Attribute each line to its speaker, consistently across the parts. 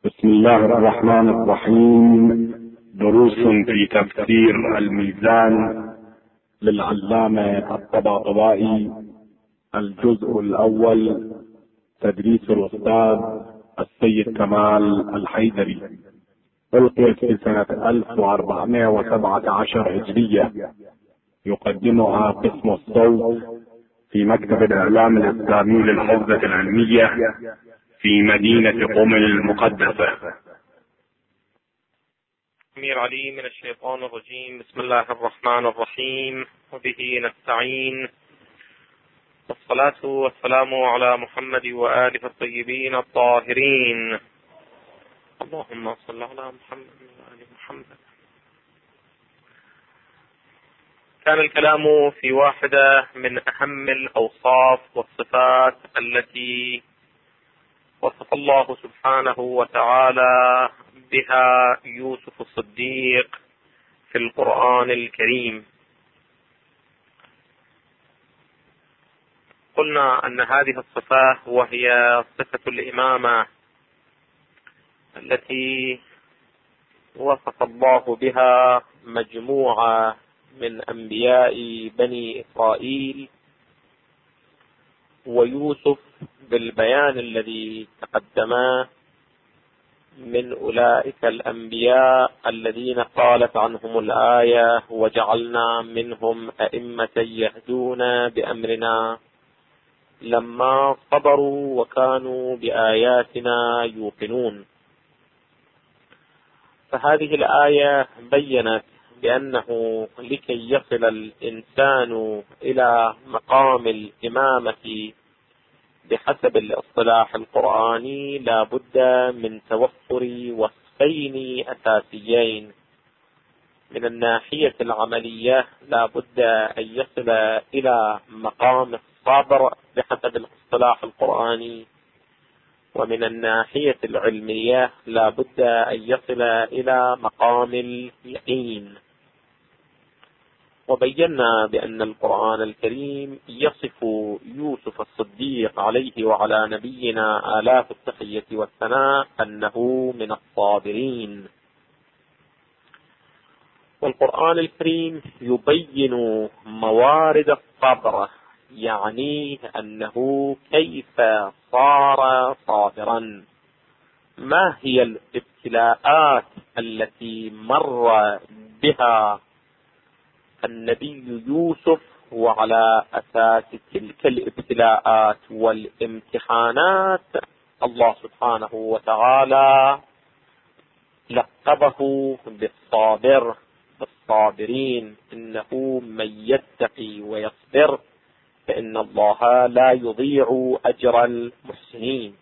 Speaker 1: بسم الله الرحمن الرحيم. دروس في تفسير الميزان للعلامة الطباطبائي، الجزء الأول، تدريس الأستاذ السيد كمال الحيدري. ألقيت في سنة 1417 هجرية. يقدمها قسم الصوت في مكتب الإعلام الإسلامي للحوزة العلمية في مدينة قم المقدسة.
Speaker 2: أمير علي من الشيطان الرجيم. بسم الله الرحمن الرحيم، وبه نستعين، والصلاة والسلام على محمد وآله الطيبين الطاهرين. اللهم صل على محمد وآل محمد. كان الكلام في واحدة من أهم الأوصاف والصفات التي وصف الله سبحانه وتعالى بها يوسف الصديق في القرآن الكريم. قلنا أن هذه الصفة وهي صفة الإمامة التي وصف الله بها مجموعة من أنبياء بني إسرائيل، ويوسف بالبيان الذي تقدم من أولئك الأنبياء الذين قالت عنهم الآية: وجعلنا منهم أئمة يهدون بأمرنا لما صبروا وكانوا بآياتنا يوقنون. فهذه الآية بيّنت بأنه لكي يصل الإنسان إلى مقام الإمامة بحسب الاصطلاح القرآني لا بد من توفر وصفين أساسيين. من الناحية العملية لا بد أن يصل إلى مقام الصبر بحسب الاصطلاح القرآني، ومن الناحية العلمية لا بد أن يصل إلى مقام اليقين. وبينا بأن القرآن الكريم يصف يوسف الصديق عليه وعلى نبينا آلاف التحية والثناء أنه من الصابرين. والقرآن الكريم يبين موارد الصبر، يعني أنه كيف صار صابرا، ما هي الابتلاءات التي مر بها النبي يوسف، وعلى أساس تلك الابتلاءات والامتحانات الله سبحانه وتعالى لقبه بالصابرين. إنه من يتقي ويصبر فإن الله لا يضيع أجر المحسنين.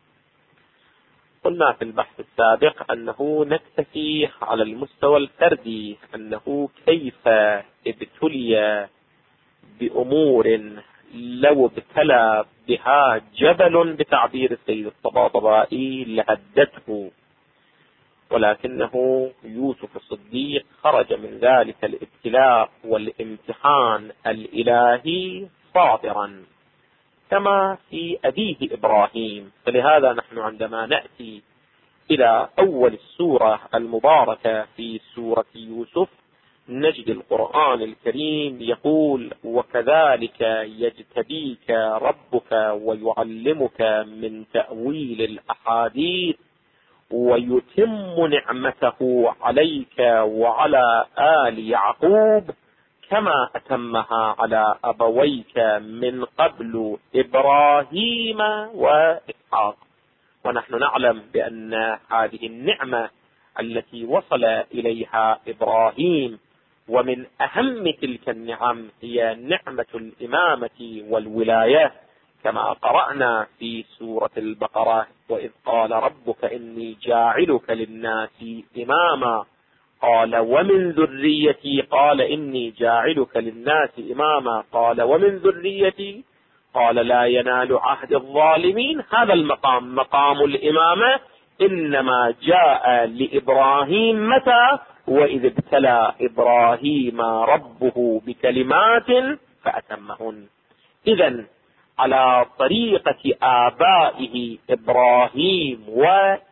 Speaker 2: قلنا في البحث السابق أنه نكتفي على المستوى الفردي أنه كيف ابتلي بأمور لو ابتلى بها جبل بتعبير السيد الطباطبائي لهدته، ولكنه يوسف الصديق خرج من ذلك الابتلاء والامتحان الإلهي صابرا كما في أبيه إبراهيم. فلهذا نحن عندما نأتي إلى أول السورة المباركة في سورة يوسف نجد القرآن الكريم يقول: وكذلك يجتبيك ربك ويعلمك من تأويل الأحاديث ويتم نعمته عليك وعلى آل يعقوب كما أتمها على أبويك من قبل إبراهيم وإسحاق. ونحن نعلم بأن هذه النعمة التي وصل إليها إبراهيم، ومن أهم تلك النعم، هي نعمة الإمامة والولاية، كما قرأنا في سورة البقرة: وإذ قال ربك إني جاعلك للناس إماما قال ومن ذريتي قال إني جاعلك للناس إماما قال ومن ذريتي قال لا ينال عهد الظالمين. هذا المقام، مقام الإمامة، إنما جاء لإبراهيم متى؟ وإذ ابتلى إبراهيم ربه بكلمات فأتمهن. إذن على طريقة آبائه إبراهيم وإسحاق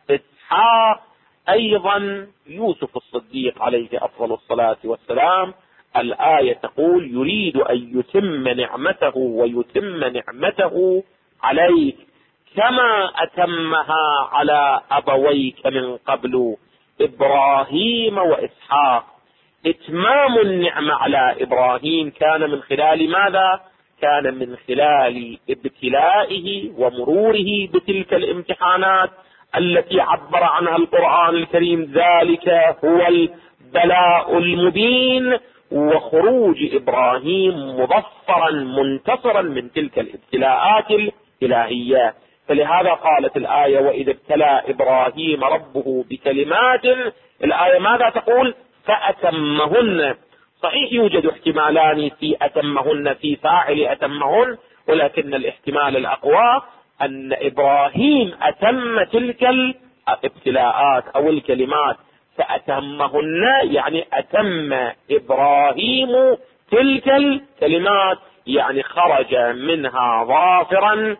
Speaker 3: وإسحاق. أيضا يوسف الصديق عليه أفضل الصلاة والسلام الآية تقول يريد أن يتم نعمته ويتم نعمته عليك كما أتمها على أبويك من قبل إبراهيم وإسحاق. إتمام النعمة على إبراهيم كان من خلال ماذا؟ كان من خلال ابتلائه ومروره بتلك الامتحانات التي عبر عنها القرآن الكريم، ذلك هو البلاء المبين، وخروج إبراهيم مظفرا منتصرا من تلك الابتلاءات الإلهية. فلهذا قالت الآية وإذ ابتلى إبراهيم ربه بكلمات، الآية ماذا تقول؟ فأتمهن. صحيح يوجد احتمالان في أتمهن في فاعل أتمهن، ولكن الاحتمال الأقوى أن إبراهيم أتم تلك الابتلاءات أو الكلمات، فأتمهن يعني أتم إبراهيم تلك الكلمات، يعني خرج منها ظافرا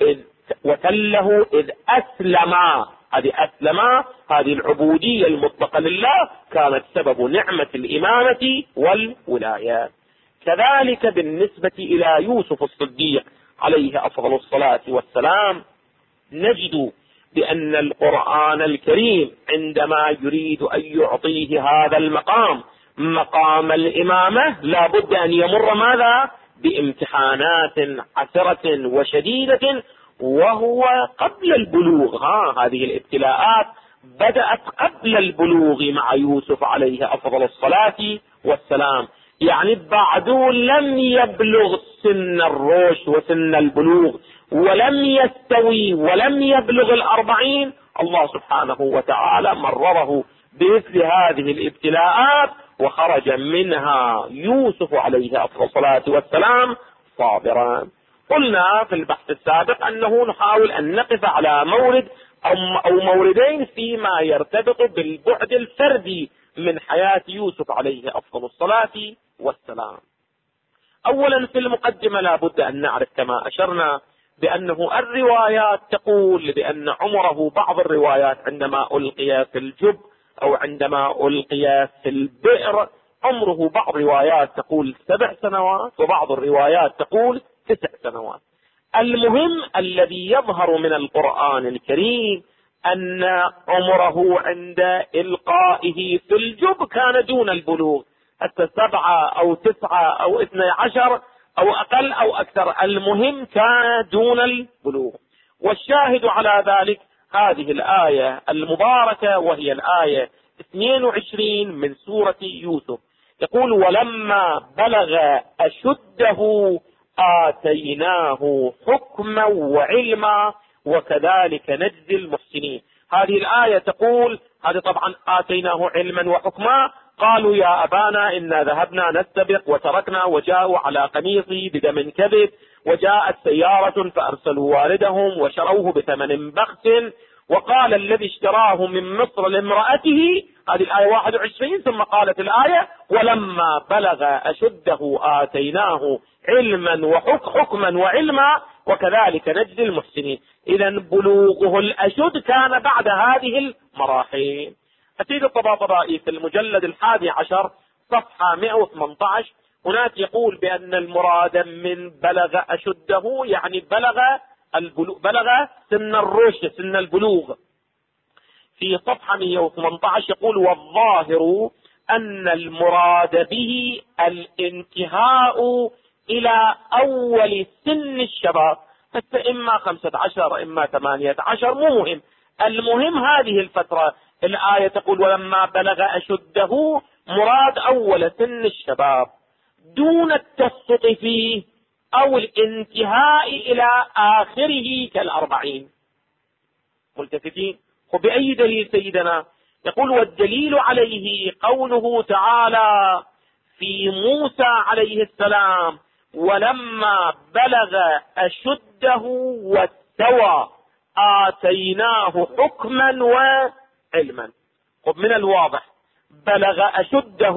Speaker 3: وتله إذ أسلم. هذه أسلم، هذه العبودية المطلقة لله كانت سبب نعمة الإمامة والولاية. كذلك بالنسبة إلى يوسف الصديق عليه أفضل الصلاة والسلام نجد بأن القرآن الكريم عندما يريد أن يعطيه هذا المقام، مقام الإمامة، لا بد أن يمر ماذا؟ بامتحانات عسرة وشديدة، وهو قبل البلوغ. هذه الابتلاءات بدأت قبل البلوغ مع يوسف عليه أفضل الصلاة والسلام، يعني بعده لم يبلغ سن الرشد وسن البلوغ، ولم يستوي ولم يبلغ 40. الله سبحانه وتعالى مرره بمثل هذه الابتلاءات، وخرج منها يوسف عليه أفضل الصلاة والسلام صابرا. قلنا في البحث السابق أنه نحاول أن نقف على مورد أو موردين فيما يرتبط بالبعد الفردي من حياة يوسف عليه أفضل الصلاة والسلام. أولا في المقدمة لا بد أن نعرف كما أشرنا بأنه الروايات تقول بأن عمره، بعض الروايات عندما ألقي في الجب أو عندما ألقي في البئر عمره، بعض الروايات تقول 7 سنوات وبعض الروايات تقول 9 سنوات. المهم الذي يظهر من القرآن الكريم أن عمره عند إلقائه في الجب كان دون البلوغ، حتى 7 أو 9 أو 12 أو أقل أو أكثر، المهم كان دون البلوغ. والشاهد على ذلك هذه الآية المباركة، وهي الآية 22 من سورة يوسف، يقول ولما بلغ أشده آتيناه حكما وعلما وكذلك نجزي المحسنين. هذه الآية تقول، هذه طبعا آتيناه علما وحكما، قالوا يا أبانا إنا ذهبنا نستبق وتركنا وجاءوا على قميصي بدم كذب وجاءت سيارة فأرسلوا والدهم وشروه بثمن بخس وقال الذي اشتراه من مصر لامرأته. هذه الآية 21. ثم قالت الآية ولما بلغ أشده آتيناه علما وحكما وعلما وكذلك نجزي المحسنين. إذا بلوغه الأشد كان بعد هذه المراحل. أسيد الطباطبائي في المجلد 11 صفحة 118 هناك يقول بأن المراد من بلغ أشده يعني بلغ سن الرشد، سن البلوغ. في صفحة 118 يقول والظاهر أن المراد به الانتهاء إلى أول سن الشباب، حتى إما 15 إما 18 مو مهم، المهم هذه الفترة. الآية تقول ولما بلغ أشده، مراد أول سن الشباب دون التسقط فيه أو الانتهاء إلى آخره ك40. ملتفتين؟ وبأي دليل سيدنا؟ يقول والدليل عليه قوله تعالى في موسى عليه السلام ولما بلغ أشده واستوى آتيناه حكما وعلما. من الواضح بلغ أشده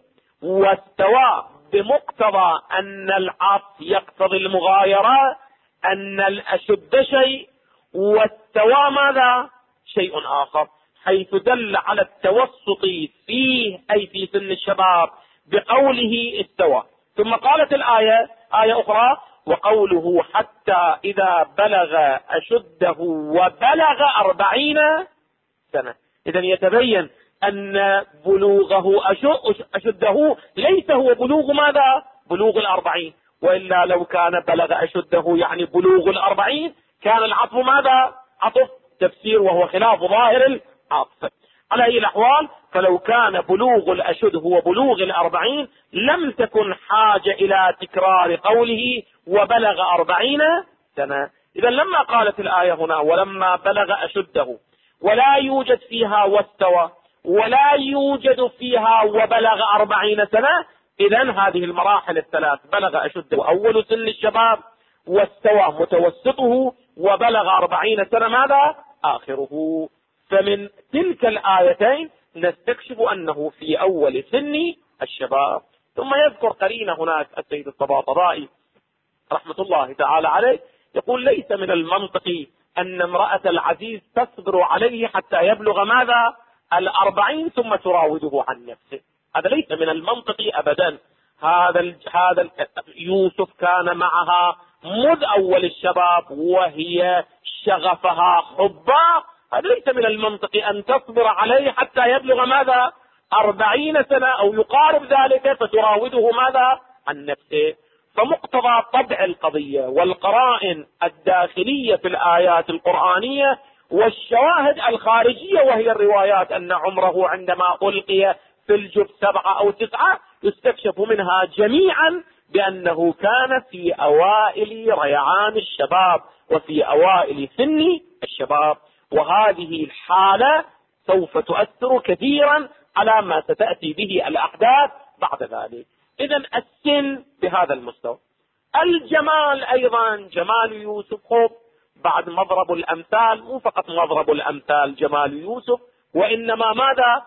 Speaker 3: واستوى بمقتضى أن العطف يقتضي المغايرة، أن الأشد شيء واستوى ماذا؟ شيء آخر. حيث دل على التوسط فيه أي في سن الشباب بقوله استوى. ثم قالت الآية آية أخرى وقوله حتى إذا بلغ أشده وبلغ 40 سنة. إذن يتبين أن بلوغه أشده ليس هو بلوغ ماذا؟ بلوغ 40، وإلا لو كان بلغ أشده يعني بلوغ 40 كان العطف ماذا؟ عطف تفسير، وهو خلاف ظاهر العطف. على أي الأحوال فلو كان بلوغ الأشد هو بلوغ 40 لم تكن حاجة إلى تكرار قوله وبلغ 40 سنة. إذا لما قالت الآية هنا ولما بلغ أشده ولا يوجد فيها واستوى ولا يوجد فيها وبلغ 40 سنة، إذن هذه المراحل الثلاث بلغ أشده أول سن الشباب، واستوى متوسطه، وبلغ 40 سنة ماذا؟ آخره. فمن تلك الآيتين نستكشف أنه في أول سن الشباب. ثم يذكر قرينة هناك السيد الطباطبائي رحمة الله تعالى عليه يقول ليس من المنطقي أن امرأة العزيز تصبر عليه حتى يبلغ ماذا؟ 40 ثم تراوده عن نفسه. هذا ليس من المنطقي أبدا. هذا يوسف كان معها منذ أول الشباب وهي شغفها حبا. هذا ليس من المنطقي أن تصبر عليه حتى يبلغ ماذا؟ 40 سنة أو يقارب ذلك فتراوده ماذا؟ عن نفسه. فمقتضى طبع القضية والقرائن الداخلية في الآيات القرآنية والشواهد الخارجية وهي الروايات أن عمره عندما ألقي في الجب 7 أو 9 يستكشف منها جميعا بأنه كان في أوائل ريعان الشباب وفي أوائل سن الشباب، وهذه الحالة سوف تؤثر كثيرا على ما ستأتي به الأحداث بعد ذلك. إذن السن بهذا المستوى. الجمال أيضا جمال يوسف بعد مضرب الأمثال، مو فقط مضرب الأمثال جمال يوسف، وإنما ماذا؟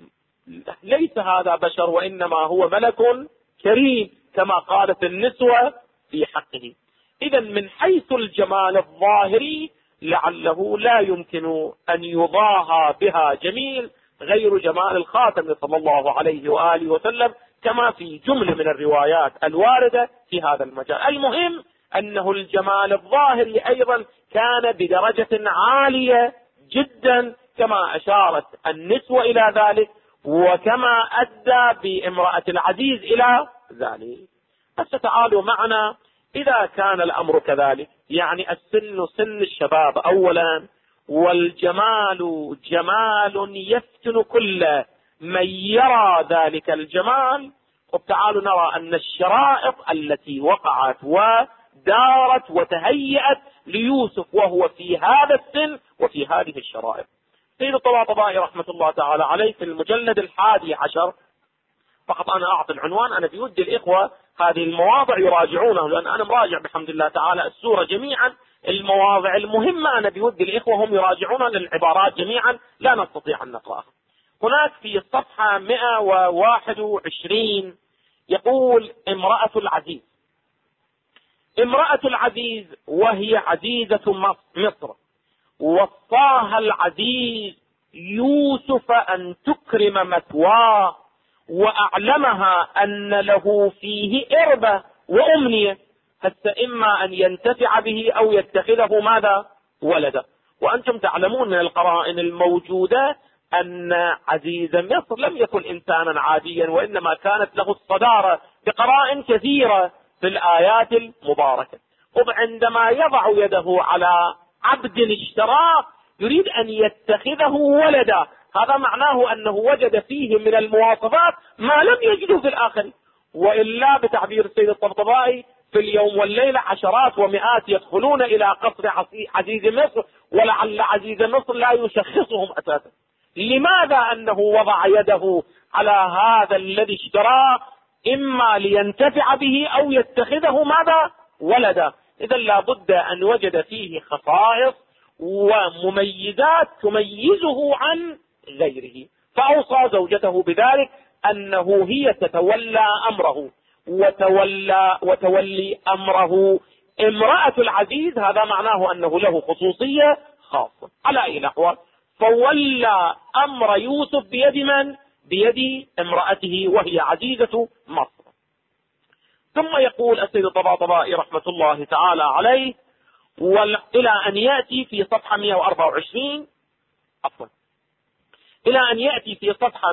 Speaker 3: ليس هذا بشر وإنما هو ملك كريم كما قالت النسوة في حقه. إذن من حيث الجمال الظاهري لعله لا يمكن أن يضاهى بها جميل غير جمال الخاتم صلى الله عليه وآله وسلم كما في جملة من الروايات الواردة في هذا المجال. المهم أنه الجمال الظاهري أيضا كان بدرجة عالية جدا كما أشارت النسوة إلى ذلك وكما أدى بامرأة العزيز إلى ذلك. فتعالوا معنا إذا كان الأمر كذلك، يعني السن سن الشباب أولا والجمال جمال يفتن كل من يرى ذلك الجمال. وتعالوا نرى أن الشرائط التي وقعت ودارت وتهيأت ليوسف وهو في هذا السن وفي هذه الشرائط. سيد الطباطبائي رحمة الله تعالى عليه في المجلد 11 فقط أنا أعطي العنوان، أنا بودي الإخوة هذه المواضع يراجعونه لأن أنا مراجع بحمد الله تعالى السورة جميعا. المواضع المهمة أنا بودي الإخوة هم يراجعون للعبارات جميعا لا نستطيع أن نقرأها. هناك في الصفحة 121 يقول امرأة العزيز. امرأة العزيز وهي عزيزة مصر وصاها العزيز يوسف أن تكرم مثواه وأعلمها أن له فيه إربة وأمنية، حتى إما أن ينتفع به أو يتخذه ماذا؟ ولدا. وأنتم تعلمون من القرائن الموجودة أن عزيز مصر لم يكن إنسانا عاديا وإنما كانت له الصدارة بقرائن كثيرة في الآيات المباركة. عندما يضع يده على عبد اشتراه يريد أن يتخذه ولدا، هذا معناه أنه وجد فيه من المواصفات ما لم يجده في الآخر. وإلا بتعبير السيد الطبطبائي في اليوم والليلة عشرات ومئات يدخلون إلى قصر عزيز مصر ولعل عزيز مصر لا يشخصهم أساسا. لماذا؟ أنه وضع يده على هذا الذي اشتراه إما لينتفع به أو يتخذه ماذا؟ ولدا. إذا لابد أن وجد فيه خصائص ومميزات تميزه عن غيره، فأوصى زوجته بذلك أنه هي تتولى أمره وتولي أمره امرأة العزيز، هذا معناه أنه له خصوصية خاصة. على أي الأحوال فولى أمر يوسف بيد من؟ بيد امرأته وهي عزيزة مصر. ثم يقول السيد الطباطبائي رحمة الله تعالى عليه إلى أن يأتي في صفحة 124 إلى أن يأتي في صفحة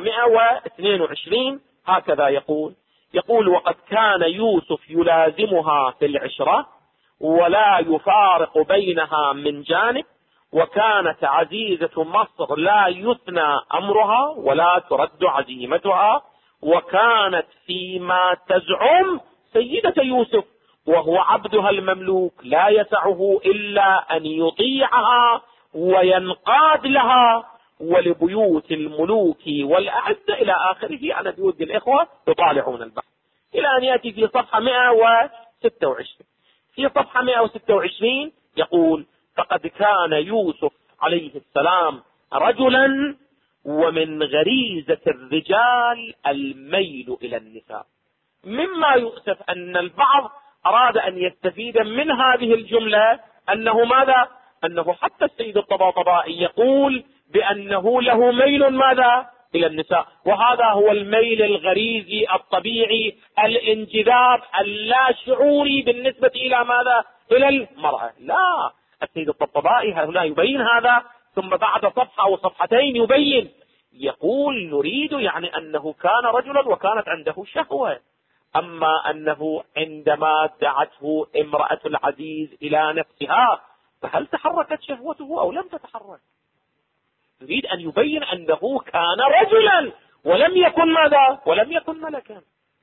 Speaker 3: 122 هكذا يقول وقد كان يوسف يلازمها في العشرة ولا يفارق بينها من جانب، وكانت عزيزة مصر لا يثنى أمرها ولا ترد عزيمتها، وكانت فيما تزعم سيدة يوسف وهو عبدها المملوك لا يسعه إلا أن يطيعها وينقاد لها، ولبيوت الملوك والأعزة إلى آخره. أنا بودي الإخوة يطالعون البحث إلى أن يأتي في صفحة 126. في صفحة 126 يقول فقد كان يوسف عليه السلام رجلا ومن غريزة الرجال الميل إلى النساء. مما يؤسف أن البعض أراد أن يستفيد من هذه الجملة أنه ماذا؟ أنه حتى السيد الطباطبائي يقول بأنه له ميل ماذا؟ إلى النساء، وهذا هو الميل الغريزي الطبيعي الانجذاب اللا شعوري بالنسبة إلى ماذا؟ إلى المرأة. لا، السيد الطباطبائي هنا يبين هذا، ثم بعد صفحة أو صفحتين يبين يقول نريد يعني أنه كان رجلا وكانت عنده شهوة، أما أنه عندما دعته امرأة العزيز إلى نفسها فهل تحركت شهوته أو لم تتحرك؟ يريد أن يبين أنه كان رجلا ولم يكن ماذا؟ ولم يكن ملكا.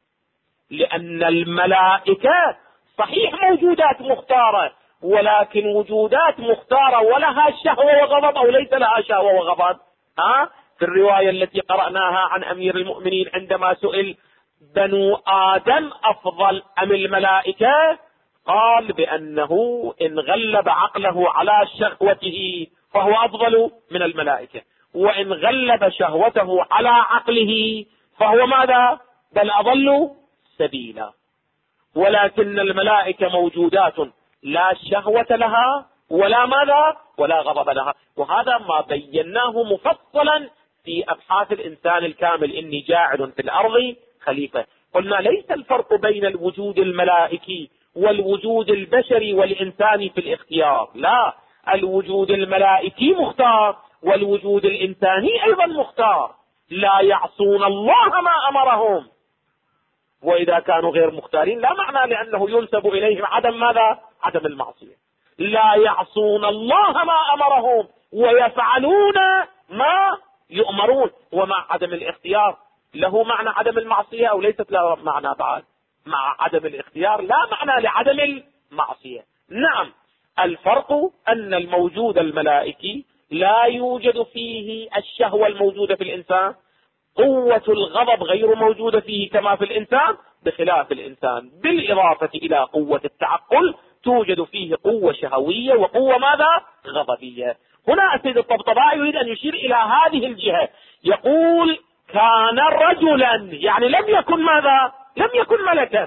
Speaker 3: لأن الملائكة صحيح موجودات مختارة، ولكن وجودات مختارة ولها شهوة وغضب أو ليس لها شهوة وغضب. في الرواية التي قرأناها عن أمير المؤمنين عندما سئل بنو آدم أفضل أم الملائكة، قال بأنه إن غلب عقله على شهوته فهو أفضل من الملائكة، وإن غلب شهوته على عقله فهو ماذا؟ بل أضل سبيلا. ولكن الملائكة موجودات لا شهوة لها ولا ماذا؟ ولا غضب لها، وهذا ما بيناه مفصلا في أبحاث الإنسان الكامل إني جاعل في الأرض خليفة. قلنا ليس الفرق بين الوجود الملائكي والوجود البشري والإنساني في الاختيار، لا، الوجود الملائكي مختار والوجود الإنساني أيضا مختار. لا يعصون الله ما أمرهم، وإذا كانوا غير مختارين لا معنى لأنه ينسب إليهم عدم ماذا؟ عدم المعصية. لا يعصون الله ما أمرهم ويفعلون ما يؤمرون. ومع عدم الاختيار له معنى عدم المعصية أو ليست له معنى بعد؟ مع عدم الاختيار لا معنى لعدم المعصية. نعم، الفرق أن الموجود الملائكي لا يوجد فيه الشهوة الموجودة في الإنسان، قوة الغضب غير موجودة فيه كما في الإنسان، بخلاف الإنسان بالإضافة إلى قوة التعقل توجد فيه قوة شهوية وقوة ماذا؟ غضبية. هنا السيد الطبطبائي يريد أن يشير إلى هذه الجهة، يقول كان رجلا يعني لم يكن ماذا؟ لم يكن ملكا.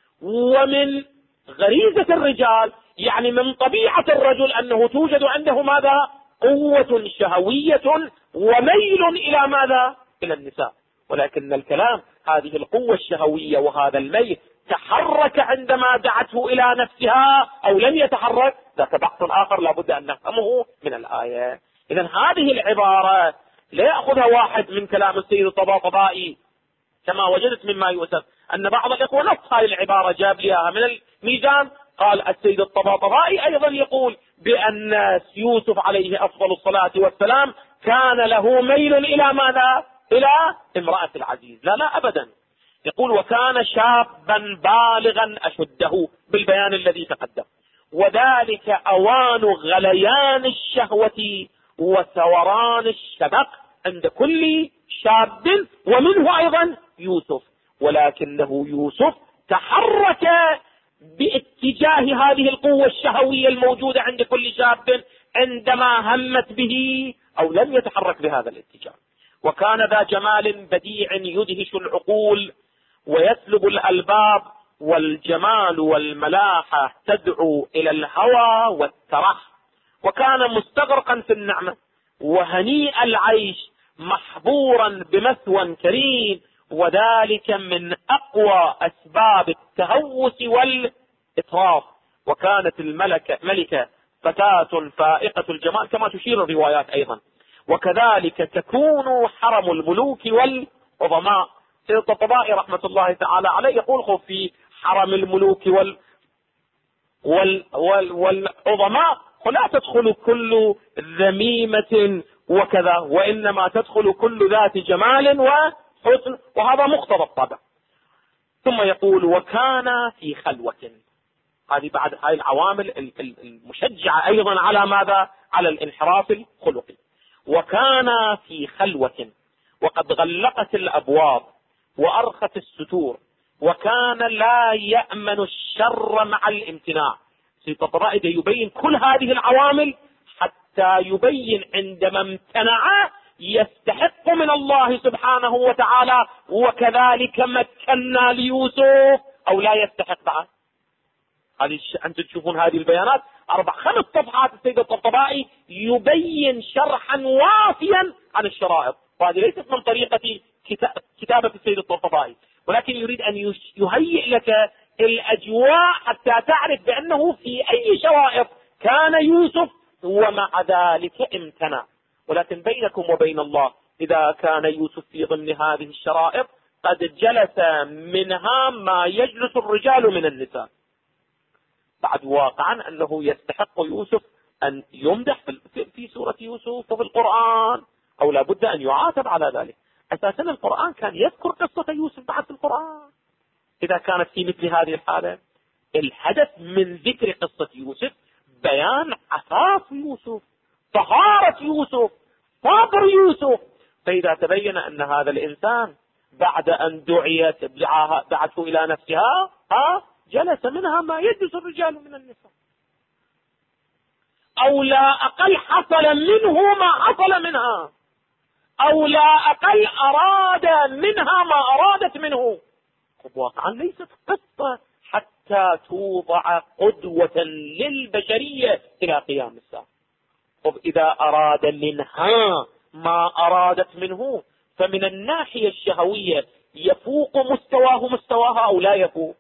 Speaker 3: ومن غريزة الرجال يعني من طبيعة الرجل أنه توجد عنده ماذا؟ قوة شهوية وميل إلى ماذا؟ إلى النساء. ولكن الكلام هذه القوة الشهوية وهذا الميل تحرك عندما دعته إلى نفسها أو لم يتحرك، ذاك بحث آخر لابد أن نفهمه من الآية. إذن هذه العبارة لا يأخذها واحد من كلام السيد الطباطبائي كما وجدت مما يؤسف أن بعض الإخوة نص هذه العبارة جاب لها من الميزان. قال السيد الطباطبائي أيضا يقول بأن يوسف عليه أفضل الصلاة والسلام كان له ميل إلى ماذا؟ إلى امرأة العزيز. لا لا أبدا. يقول وكان شابا بالغا أشده بالبيان الذي تقدم، وذلك أوان غليان الشهوة وثوران الشبق عند كل شاب ومنه أيضا يوسف. ولكنه يوسف تحرك باتجاه هذه القوة الشهوية الموجودة عند كل شاب عندما همت به، أو لم يتحرك بهذا الاتجاه. وكان ذا جمال بديع يدهش العقول ويسلب الألباب، والجمال والملاحة تدعو إلى الهوى والترح. وكان مستغرقا في النعمة وهنيء العيش محبورا بمثوى كريم، وذلك من أقوى أسباب التهوس والإطراف. وكانت ملكة فتاة فائقة الجمال كما تشير الروايات أيضا، وكذلك تكون حرم الملوك والعظماء. سيد الطبطبائي رحمة الله تعالى عليه يقول في حرم الملوك والعظماء لا تدخل كل ذميمة وكذا، وإنما تدخل كل ذات جمال وحسن، وهذا مقتضى الطبع. ثم يقول وكان في خلوة. هذه بعد هاي العوامل المشجعة أيضا على ماذا؟ على الانحراف الخلقي. وكان في خلوة وقد غلقت الأبواب وأرخت الستور، وكان لا يأمن الشر مع الامتناع. سيد الطبطبائي يبين كل هذه العوامل حتى يبين عندما امتنع يستحق من الله سبحانه وتعالى، وكذلك مكنا ليوسف أو لا يستحق بعد. أنتم تشوفون هذه البيانات 4-5 صفحات السيد الطبطبائي يبين شرحا وافيا عن الشرائط، وهذه ليست من طريقة كتابة السيد الطبطبائي، ولكن يريد أن يهيئ لك الأجواء حتى تعرف بأنه في أي شرائط كان يوسف ومع ذلك امتنع. ولكن بينكم وبين الله إذا كان يوسف في ضمن هذه الشرائط قد جلس منها ما يجلس الرجال من النساء، بعد واقعا أنه يستحق يوسف أن يمدح في سورة يوسف وفي القرآن، أو لا بد أن يعاتب على ذلك. أساسا القرآن كان يذكر قصة يوسف بعد القرآن. إذا كانت في مثل هذه الحالة الهدف من ذكر قصة يوسف بيان عفاف يوسف، طهارة يوسف، صبر يوسف. فإذا تبين أن هذا الإنسان بعد أن دعته إلى نفسها جلس منها ما يجلس الرجال من النساء، أو لا أقل حصل منه ما حصل منها، أو لا أقل أراد منها ما أرادت منه. واقعا ليست قصة حتى توضع قدوة للبشرية إلى قيام الساعة. إذا أراد منها ما أرادت منه فمن الناحية الشهوية يفوق مستواها أو لا يفوق؟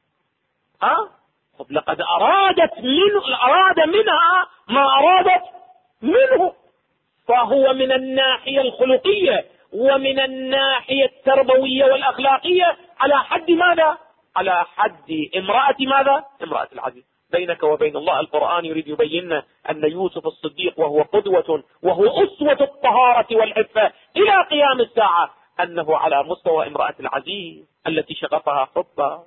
Speaker 3: لقد أراد منها ما أرادت منه، فهو من الناحية الخلقية ومن الناحية التربوية والأخلاقية على حد ماذا؟ على حد امرأة ماذا؟ امرأة العزيز. بينك وبين الله القرآن يريد يبين أن يوسف الصديق وهو قدوة وهو أسوة الطهارة والعفة إلى قيام الساعة أنه على مستوى امرأة العزيز التي شغفها حبا.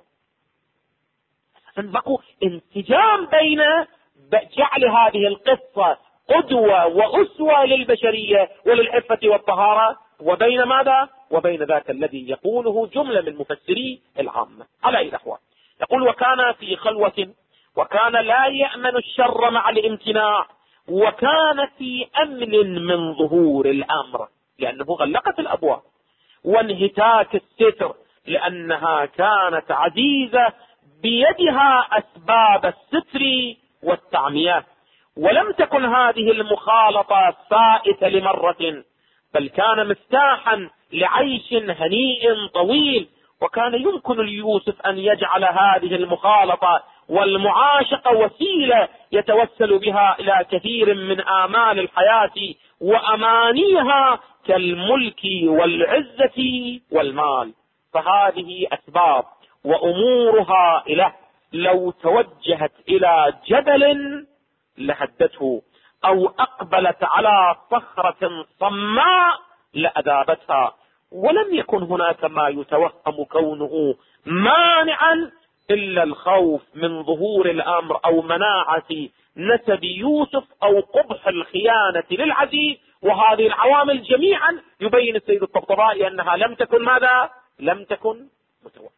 Speaker 3: بقوا انسجام بين جعل هذه القصة قدوة وأسوة للبشرية وللعفة والطهارة، وبين ماذا؟ وبين ذاك الذي يقوله جملة من مفسري العامة. على أي الأحوال يقول وكان في خلوة، وكان لا يأمن الشر مع الامتناع، وكان في أمن من ظهور الأمر لأنه غلقت الأبواب، وانهتاك الستر لأنها كانت عزيزة بيدها أسباب الستر والتعمية. ولم تكن هذه المخالطة فائتة لمرة، بل كان مفتاحا لعيش هنيء طويل. وكان يمكن ليوسف أن يجعل هذه المخالطة والمعاشقة وسيلة يتوسل بها إلى كثير من آمال الحياة وأمانيها كالملك والعزة والمال، فهذه أسباب وأمورها إله لو توجهت إلى جبل لهدته، أو أقبلت على صخرة صماء لأذابتها. ولم يكن هناك ما يتوهم كونه مانعا إلا الخوف من ظهور الأمر أو مناعة نسب يوسف أو قبح الخيانة للعزيز. وهذه العوامل جميعا يبين السيد الطبطبائي أنها لم تكن ماذا؟ لم تكن متوفرة.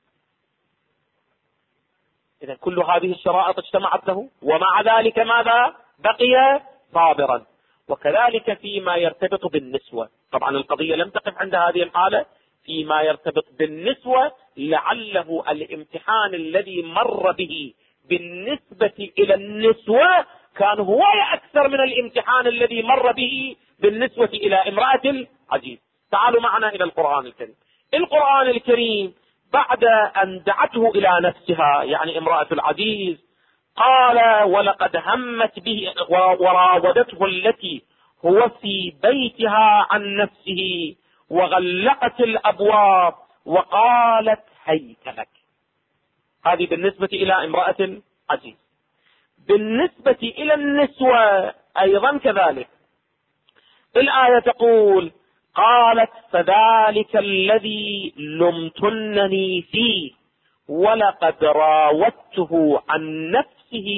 Speaker 3: إذا كل هذه الشرائط اجتمعت له، ومع ذلك ماذا؟ بقي صابرا. وكذلك فيما يرتبط بالنسوة، طبعا القضية لم تقف عند هذه الحالة، فيما يرتبط بالنسوة لعله الامتحان الذي مر به بالنسبة إلى النسوة كان هو أكثر من الامتحان الذي مر به بالنسبة إلى امرأة العزيز. تعالوا معنا إلى القرآن الكريم. القرآن الكريم بعد أن دعته إلى نفسها يعني امرأة العزيز قال ولقد همت به وراودته التي هو في بيتها عن نفسه وغلقت الأبواب وقالت هيت لك. هذه بالنسبة إلى امرأة العزيز. بالنسبة إلى النسوة أيضا كذلك الآية تقول قالت فذلك الذي لمتنني فيه ولقد راودته عن نفسه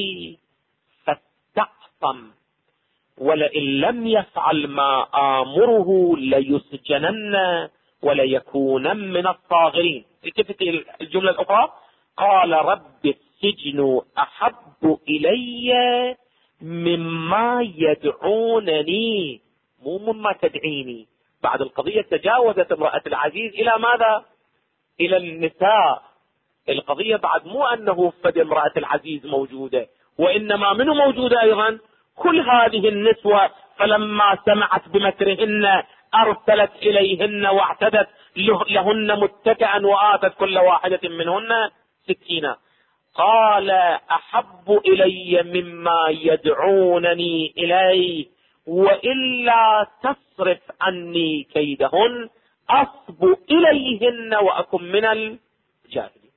Speaker 3: فاستعصم ولئن لم يفعل ما آمره ليسجنن وليكون من الصاغرين. التفت الجملة الأخرى قال رب السجن أحب إلي مما يدعونني مو مما تدعيني. بعد القضية تجاوزت امرأة العزيز إلى ماذا؟ إلى النساء. القضية بعد مو أنه فد امرأة العزيز موجودة وإنما منه موجودة أيضا كل هذه النسوة. فلما سمعت بمكرهن أرسلت إليهن واعتدت لهن متكئا وآتت كل واحدة منهن سكينا. قال أحب إلي مما يدعونني إليه وإلا تصرف عني كيدهن أصب إليهن وأكن من الجاهلين.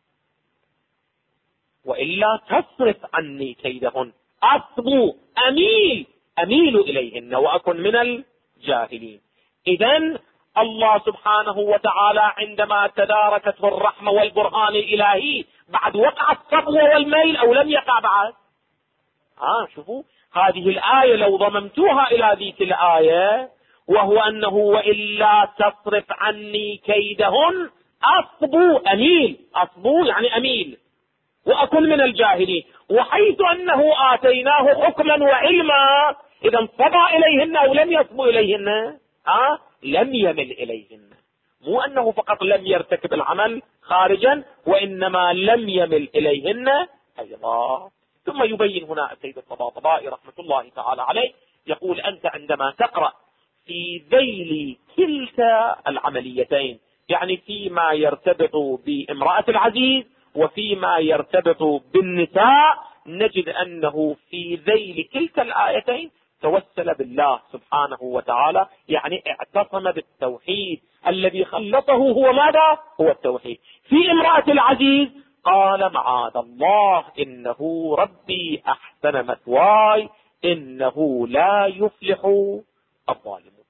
Speaker 3: وإلا تصرف عني كيدهن أصب أميل إليهن وأكن من الجاهلين. إذن الله سبحانه وتعالى عندما تداركته الرحمة والبرهان الإلهي بعد وقع الصبو والميل أو لم يقع بعد؟ شوفوا هذه الآية لو ضممتوها إلى ذيك الآية وهو أنه وإلا تصرف عني كيدهن أصبو يعني أميل وأكن من الجاهلين. وحيث أنه آتيناه حكما وعلما إذا انصبى إليهن أو لم يصبو إليهن لم يمل إليهن. مو أنه فقط لم يرتكب العمل خارجا وإنما لم يمل إليهن أيضا. ثم يبين هنا السيد الطباطبائي رحمة الله تعالى عليه يقول أنت عندما تقرأ في ذيل كلتا العمليتين يعني فيما يرتبط بامرأة العزيز وفيما يرتبط بالنساء نجد أنه في ذيل كلتا الآيتين توسل بالله سبحانه وتعالى يعني اعتصم بالتوحيد الذي خلصه هو ماذا؟ هو التوحيد. في امرأة العزيز قال معاذ الله إنه ربي أحسن مثواي إنه لا يفلح الظالمون.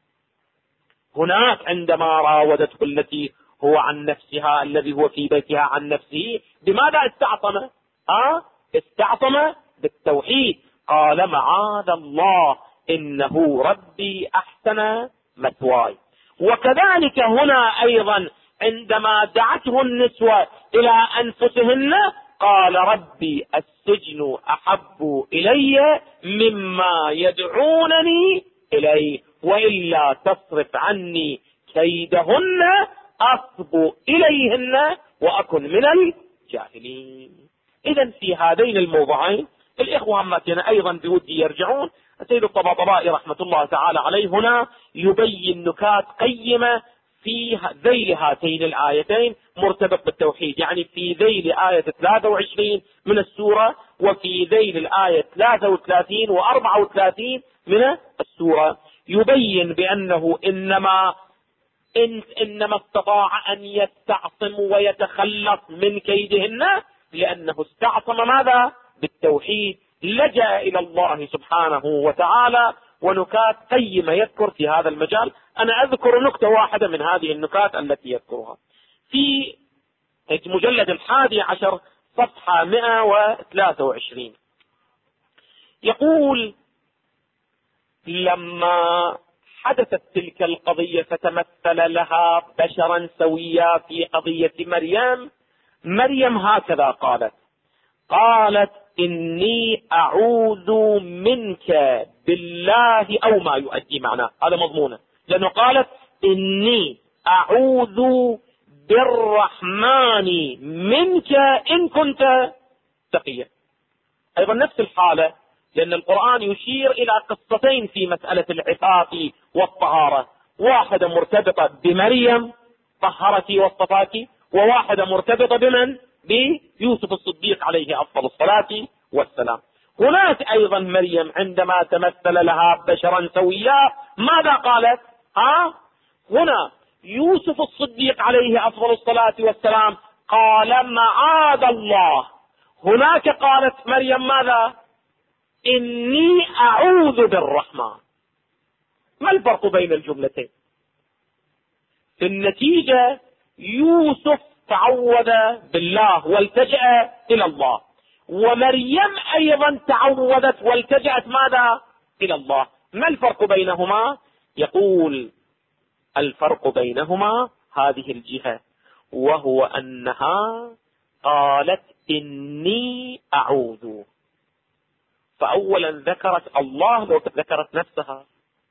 Speaker 3: هناك عندما راودته التي هو عن نفسها الذي هو في بيتها عن نفسه بماذا استعصم؟ استعصم بالتوحيد. قال معاذ الله إنه ربي أحسن مثواي. وكذلك هنا أيضا عندما دعته النسوة إلى أنفسهن قال ربي السجن أحب إلي مما يدعونني إليه وإلا تصرف عني كيدهن أصب إليهن وأكن من الجاهلين. إذن في هذين الموضعين الإخوة همتنا أيضا بودي يرجعون. السيد الطباطبائي رحمة الله تعالى عليه هنا يبين نكات قيمة في ذيل هاتين الآيتين مرتبط بالتوحيد يعني في ذيل آية 23 من السورة وفي ذيل الآية 33 و34 من السورة يبين بأنه إنما استطاع أن يستعصم ويتخلص من كيدهن لأنه استعصم ماذا؟ بالتوحيد. لجأ إلى الله سبحانه وتعالى ونكات قيمة يذكر في هذا المجال. أنا أذكر نكتة واحدة من هذه النكات التي يذكرها في مجلد 11 صفحة 123 يقول لما حدثت تلك القضية فتمثل لها بشرا سويا في قضية مريم هكذا قالت إني أعوذ منك بالله أو ما يؤدي معناه هذا مضمونه لأنه قالت إني أعوذ بالرحمن منك إن كنت تقيا. أيضا نفس الحالة لأن القرآن يشير إلى قصتين في مسألة العفاف والطهارة، واحدة مرتبطة بمريم طهرك واصطفاك، وواحدة مرتبطة بمن؟ بيوسف الصديق عليه أفضل الصلاة والسلام. هناك أيضا مريم عندما تمثل لها بشرا سويا ماذا قالت؟ هنا يوسف الصديق عليه أفضل الصلاة والسلام قال معاذ الله. هناك قالت مريم ماذا؟ إني أعوذ بالرحمن. ما الفرق بين الجملتين؟ في النتيجة يوسف تعوذ بالله والتجأ إلى الله، ومريم أيضا تعوذت والتجأت ماذا؟ إلى الله. ما الفرق بينهما؟ يقول الفرق بينهما هذه الجهة، وهو أنها قالت إني أعوذ، فأولا ذكرت الله لو ذكرت نفسها،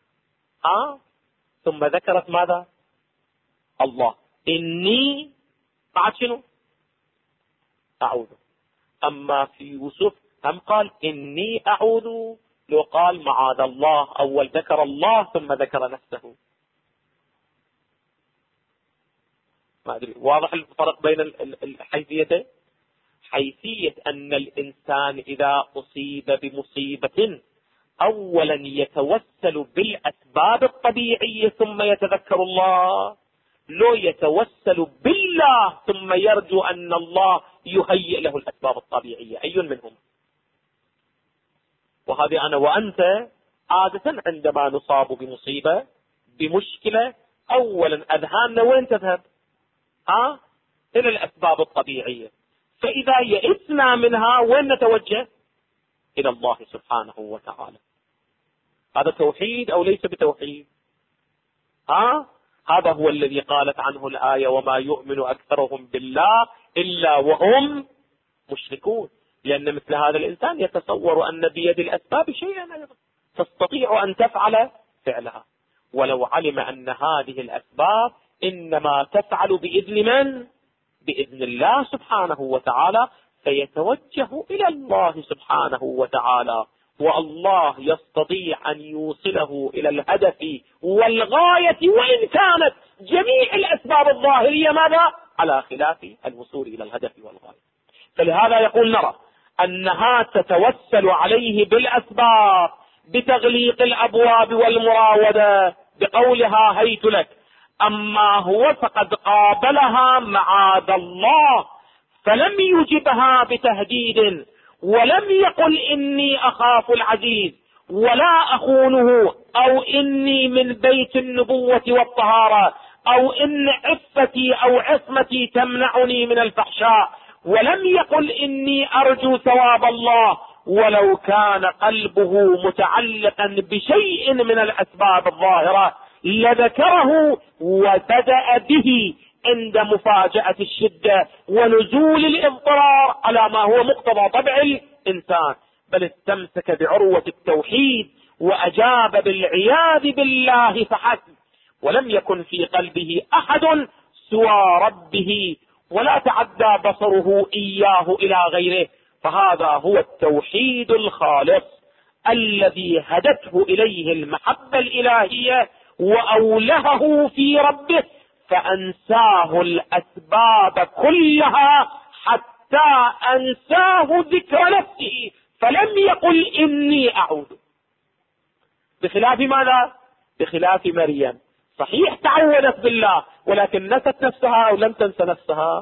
Speaker 3: ثم ذكرت ماذا؟ الله. إني بعد شنو؟ أعوذ. أما في يوسف هم قال إني أعوذ، لو قال معاذ الله، أول ذكر الله ثم ذكر نفسه. ما أدري واضح الفرق بين الحيثيتين؟ حيثية أن الإنسان إذا أصيب بمصيبة أولا يتوسل بالأسباب الطبيعية ثم يتذكر الله، لو يتوسل بالله ثم يرجو أن الله يهيئ له الأسباب الطبيعية، أي منهم؟ وهذه أنا وأنت عادة عندما نصاب بمصيبة بمشكلة أولا أذهاننا وين تذهب؟ إلى الأسباب الطبيعية. فإذا يئسنا منها وين نتوجه؟ إلى الله سبحانه وتعالى. هذا توحيد أو ليس بتوحيد؟ هذا هو الذي قالت عنه الآية وما يؤمن أكثرهم بالله إلا وهم مشركون، لأن مثل هذا الإنسان يتصور أن بيد الأسباب شيئا أيضا تستطيع أن تفعل فعلها، ولو علم أن هذه الأسباب إنما تفعل بإذن من؟ بإذن الله سبحانه وتعالى، فيتوجه إلى الله سبحانه وتعالى، والله يستطيع أن يوصله إلى الهدف والغاية، وإن كانت جميع الأسباب الظاهرية ماذا؟ على خلاف الوصول إلى الهدف والغاية. فلهذا يقول نرى أنها تتوسل عليه بالأسباب بتغليق الأبواب والمراودة بقولها هيت لك، أما هو فقد قابلها معاذ الله فلم يجبها بتهديد، ولم يقل إني أخاف العزيز ولا أخونه، أو إني من بيت النبوة والطهارة، أو إن عفتي أو عصمتي تمنعني من الفحشاء، ولم يقل إني أرجو ثواب الله، ولو كان قلبه متعلقا بشيء من الأسباب الظاهرة لذكره وبدأ به عند مفاجأة الشدة ونزول الاضطرار على ما هو مقتضى طبع الإنسان، بل استمسك بعروة التوحيد وأجاب بالعياذ بالله فحسب، ولم يكن في قلبه أحد سوى ربه، ولا تعدى بصره إياه إلى غيره. فهذا هو التوحيد الخالص الذي هدته إليه المحبة الإلهية وأولهه في ربه، فأنساه الأسباب كلها حتى أنساه ذكر نفسه، فلم يقل إني أعوذ. بخلاف ماذا؟ بخلاف مريم، صحيح تعوذت بالله ولكن نست نفسها أو لم تنس نفسها؟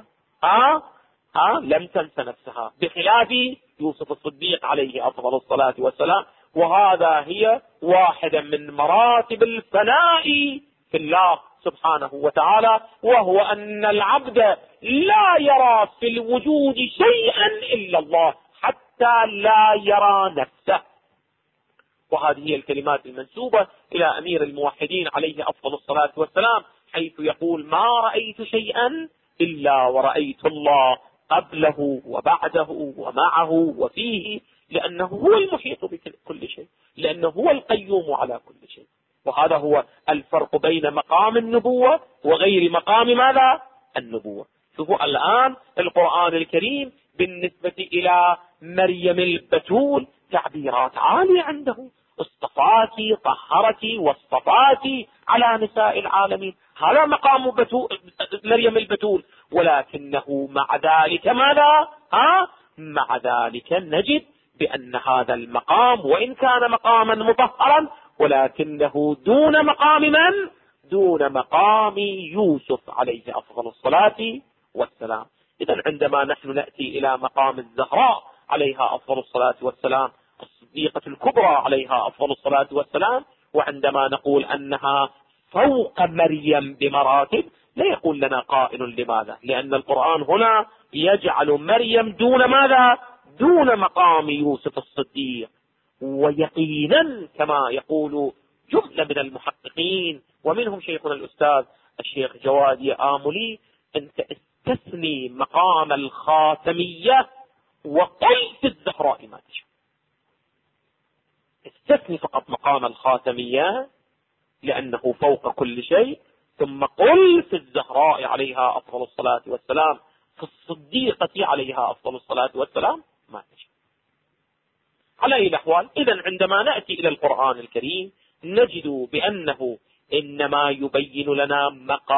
Speaker 3: لم تنس نفسها، بخلاف يوسف الصديق عليه أفضل الصلاة والسلام. وهذا هي واحدة من مراتب الفناء في الله سبحانه وتعالى، وهو أن العبد لا يرى في الوجود شيئا إلا الله حتى لا يرى نفسه. وهذه هي الكلمات المنسوبة إلى أمير الموحدين عليه أفضل الصلاة والسلام، حيث يقول ما رأيت شيئا إلا ورأيت الله قبله وبعده ومعه وفيه، لأنه هو المحيط بكل شيء، لأنه هو القيوم على كل شيء. وهذا هو الفرق بين مقام النبوة وغير مقام ماذا؟ النبوة. شوفوا الآن القرآن الكريم بالنسبة إلى مريم البتول تعبيرات عالية عنده، اصطفاك طهرك واصطفاك على نساء العالمين. هذا مقام مريم البتول. ولكنه مع ذلك ماذا؟ مع ذلك نجد بأن هذا المقام وإن كان مقاما مطهرا ولكنه دون مقام من؟ دون مقام يوسف عليه أفضل الصلاة والسلام. إذن عندما نحن نأتي إلى مقام الزهراء عليها أفضل الصلاة والسلام، الصديقة الكبرى عليها أفضل الصلاة والسلام، وعندما نقول أنها فوق مريم بمراتب، لا يقول لنا قائل لماذا؟ لأن القرآن هنا يجعل مريم دون ماذا؟ دون مقام يوسف الصديق. ويقينا كما يقول جملة من المحققين ومنهم شيخنا الأستاذ الشيخ جوادي آملي، أنت استثني مقام الخاتمية وقل في الزهراء ما تشاء. استثني فقط مقام الخاتمية لأنه فوق كل شيء، ثم قل في الزهراء عليها أفضل الصلاة والسلام، في الصديقة عليها أفضل الصلاة والسلام ما تشاء. على أي الأحوال، إذن عندما نأتي إلى القرآن الكريم نجد بأنه إنما يبين لنا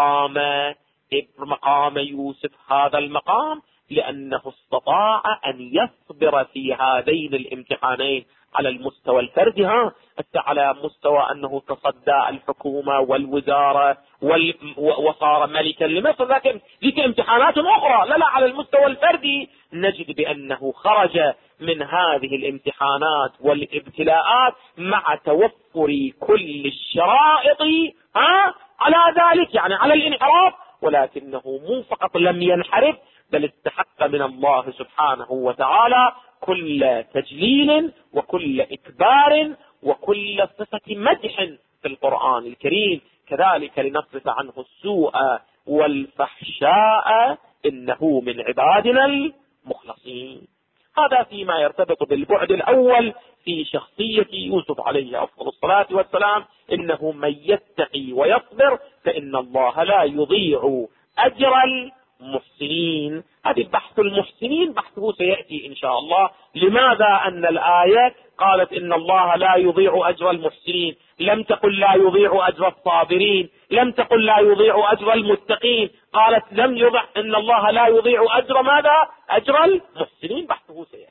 Speaker 3: مقام يوسف، هذا المقام لأنه استطاع أن يصبر في هذين الامتحانين على المستوى الفردي، على مستوى أنه تصدى الحكومة والوزارة وصار ملكا لمصر، لكن ذيك امتحانات أخرى. لا على المستوى الفردي نجد بأنه خرج من هذه الامتحانات والابتلاءات مع توفر كل الشرائط على ذلك، يعني على الانحراف، ولكنه مو فقط لم ينحرف بل استحق من الله سبحانه وتعالى كل تجليل وكل إكبار وكل صفة مدح في القرآن الكريم. كذلك لنصرف عنه السوء والفحشاء إنه من عبادنا المخلصين. هذا فيما يرتبط بالبعد الأول في شخصية يوسف عليه أفضل الصلاة والسلام، إنه من يتقي ويصبر فإن الله لا يضيع أجر المحسنين. هذه بحث المحسنين بحثه سيأتي إن شاء الله. لماذا أن الآية قالت إن الله لا يضيع أجر المحسنين؟ لم تقل لا يضيع أجر الصابرين، لم تقل لا يضيع أجر المتقين، قالت لم يضع إن الله لا يضيع أجر ماذا؟ أجر المحسنين. بحثه سيأتي.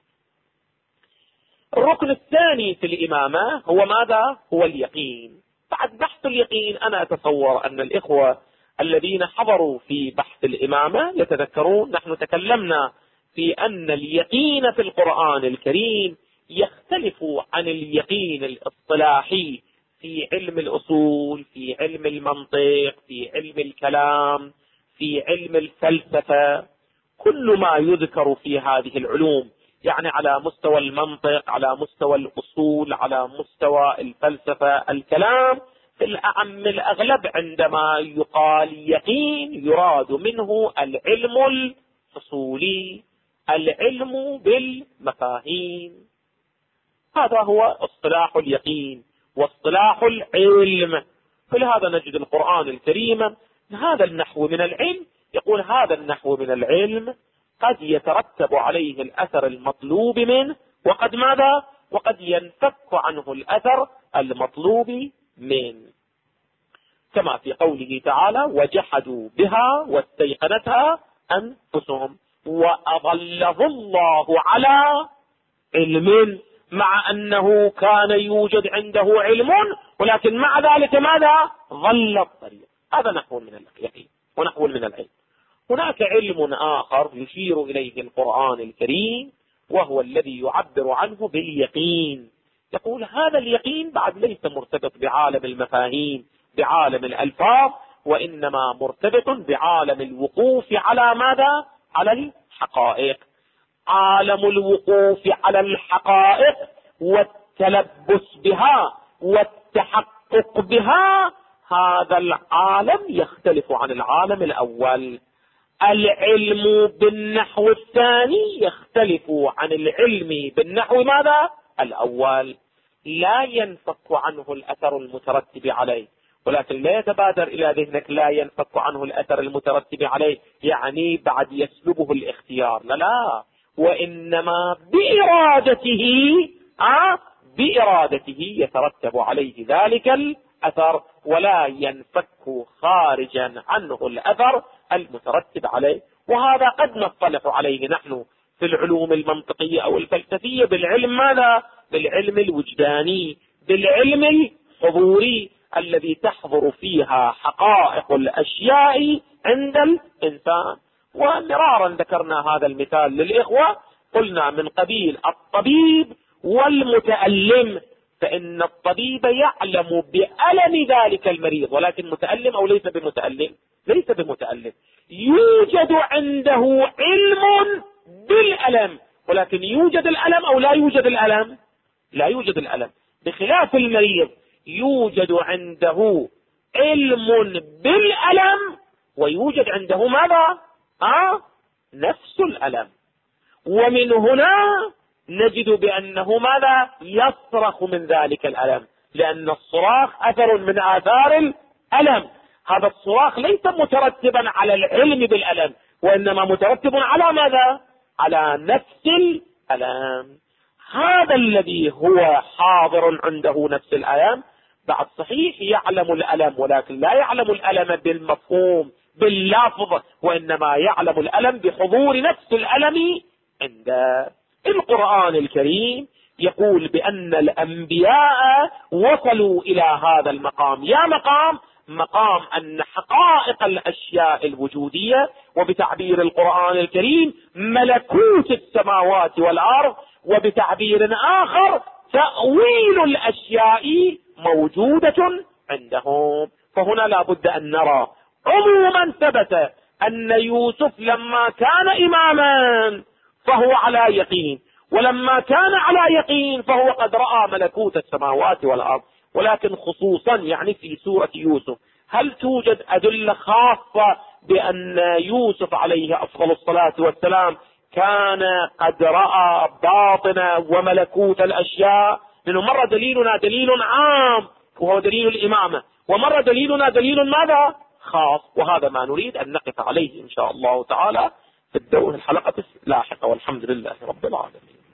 Speaker 3: الركن الثاني في الإمامة هو ماذا؟ هو اليقين. بعد بحث اليقين أنا أتصور أن الإخوة الذين حضروا في بحث الإمامة يتذكرون نحن تكلمنا في أن اليقين في القرآن الكريم يختلف عن اليقين الاصطلاحي في علم الأصول، في علم المنطق، في علم الكلام، في علم الفلسفة. كل ما يذكر في هذه العلوم، يعني على مستوى المنطق، على مستوى الأصول، على مستوى الفلسفة، الكلام، في الأعم الأغلب عندما يقال يقين يراد منه العلم الأصولي، العلم بالمفاهيم. هذا هو اصطلاح اليقين واصطلاح العلم. فلهذا نجد القرآن الكريم هذا النحو من العلم، يقول هذا النحو من العلم قد يترتب عليه الأثر المطلوب منه، وقد ماذا؟ وقد ينفك عنه الأثر المطلوب منه، كما في قوله تعالى وجحدوا بها واستيقنتها أنفسهم وأضله الله على علم، مع أنه كان يوجد عنده علم ولكن مع ذلك ماذا؟ ضل الطريق. هذا نحو من اليقين ونحو من العلم. هناك علم آخر يشير إليه القرآن الكريم وهو الذي يعبر عنه باليقين. يقول هذا اليقين بعد ليس مرتبط بعالم المفاهيم، بعالم الألفاظ، وإنما مرتبط بعالم الوقوف على ماذا؟ على الحقائق. عالم الوقوف على الحقائق والتلبس بها والتحقق بها، هذا العالم يختلف عن العالم الأول. العلم بالنحو الثاني يختلف عن العلم بالنحو ماذا؟ الأول. لا ينفك عنه الأثر المترتب عليه، ولكن لا يتبادر إلى ذهنك لا ينفك عنه الأثر المترتب عليه يعني بعد يسلبه الاختيار، لا، وإنما بإرادته بإرادته يترتب عليه ذلك الأثر، ولا ينفك خارجا عنه الأثر المترتب عليه. وهذا قد نصطلح عليه نحن في العلوم المنطقية أو الفلسفية بالعلم ماذا؟ بالعلم الوجداني، بالعلم الحضوري الذي تحضر فيها حقائق الأشياء عند الإنسان. ومرارا ذكرنا هذا المثال للإخوة، قلنا من قبيل الطبيب والمتألم، فإن الطبيب يعلم بألم ذلك المريض، ولكن متألم أو ليس بمتألم؟ ليس بمتألم. يوجد عنده علم بالألم، ولكن يوجد الألم أو لا يوجد الألم؟ لا يوجد الألم. بخلاف المريض يوجد عنده علم بالألم ويوجد عنده ماذا؟ نفس الألم. ومن هنا نجد بأنه ماذا؟ يصرخ من ذلك الألم، لأن الصراخ أثر من آثار الألم. هذا الصراخ ليس مترتبا على العلم بالألم، وإنما مترتب على ماذا؟ على نفس الألم. هذا الذي هو حاضر عنده نفس الألم بعد صحيح يعلم الألم، ولكن لا يعلم الألم بالمفهوم باللفظ، وإنما يعلم الألم بحضور نفس الألم عنده. القرآن الكريم يقول بأن الأنبياء وصلوا إلى هذا المقام. يا مقام أن حقائق الأشياء الوجودية، وبتعبير القرآن الكريم ملكوت السماوات والأرض، وبتعبير آخر تأويل الأشياء موجودة عندهم. فهنا لا بد أن نرى عموما ثبت أن يوسف لما كان إماما فهو على يقين، ولما كان على يقين فهو قد رأى ملكوت السماوات والأرض. ولكن خصوصا يعني في سورة يوسف هل توجد أدلة خاصة بأن يوسف عليه أفضل الصلاة والسلام كان قد رأى باطن وملكوت الأشياء؟ لأنه مرة دليلنا دليل عام وهو دليل الإمامة، ومرة دليلنا دليل ماذا؟ خاص. وهذا ما نريد أن نقف عليه إن شاء الله تعالى في الحلقة اللاحقة، والحمد لله رب العالمين.